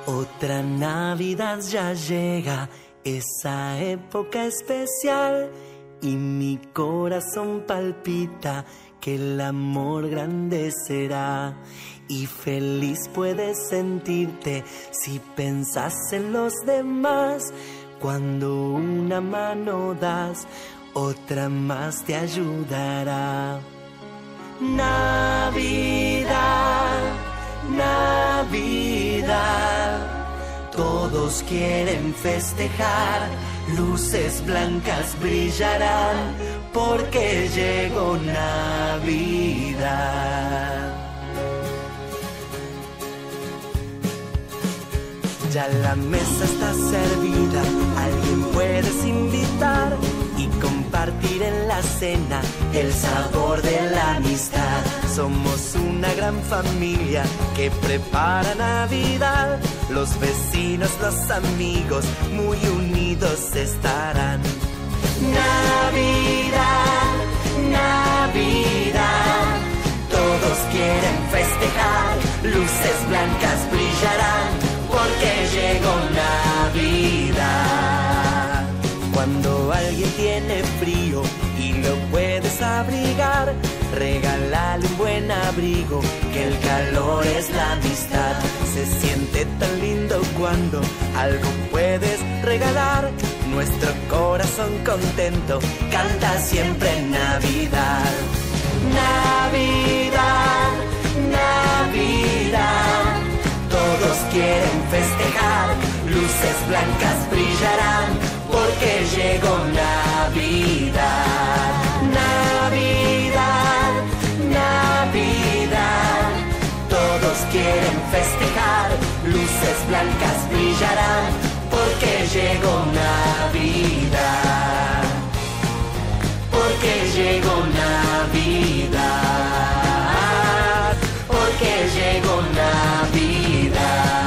Otra Navidad ya llega, esa época especial, y mi corazón palpita que el amor grande será. Y feliz puedes sentirte si pensas en los demás. Cuando una mano das, otra más te ayudará. Navidad, Navidad, todos quieren festejar, luces blancas brillarán, porque llegó Navidad. Ya la mesa está servida, alguien puedes invitar y compartir en la cena el sabor de la amistad. Somos una gran familia que prepara Navidad. Los vecinos, los amigos, muy unidos estarán. Navidad, Navidad, todos quieren festejar, luces blancas brillarán, porque llegó Navidad. Cuando alguien tiene frío y lo puedes abrigar, regálale un buen abrigo, que el calor es la amistad. Se siente tan lindo cuando algo puedes regalar. Nuestro corazón contento canta siempre en Navidad. Navidad, Navidad, todos quieren festejar, luces blancas brillarán, porque llegó Navidad. Navidad, Navidad, todos quieren festejar, luces blancas brillarán, porque llegó Navidad. Porque llegó Navidad. Porque llegó Navidad.